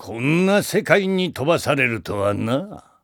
こんな世界に飛ばされるとはな。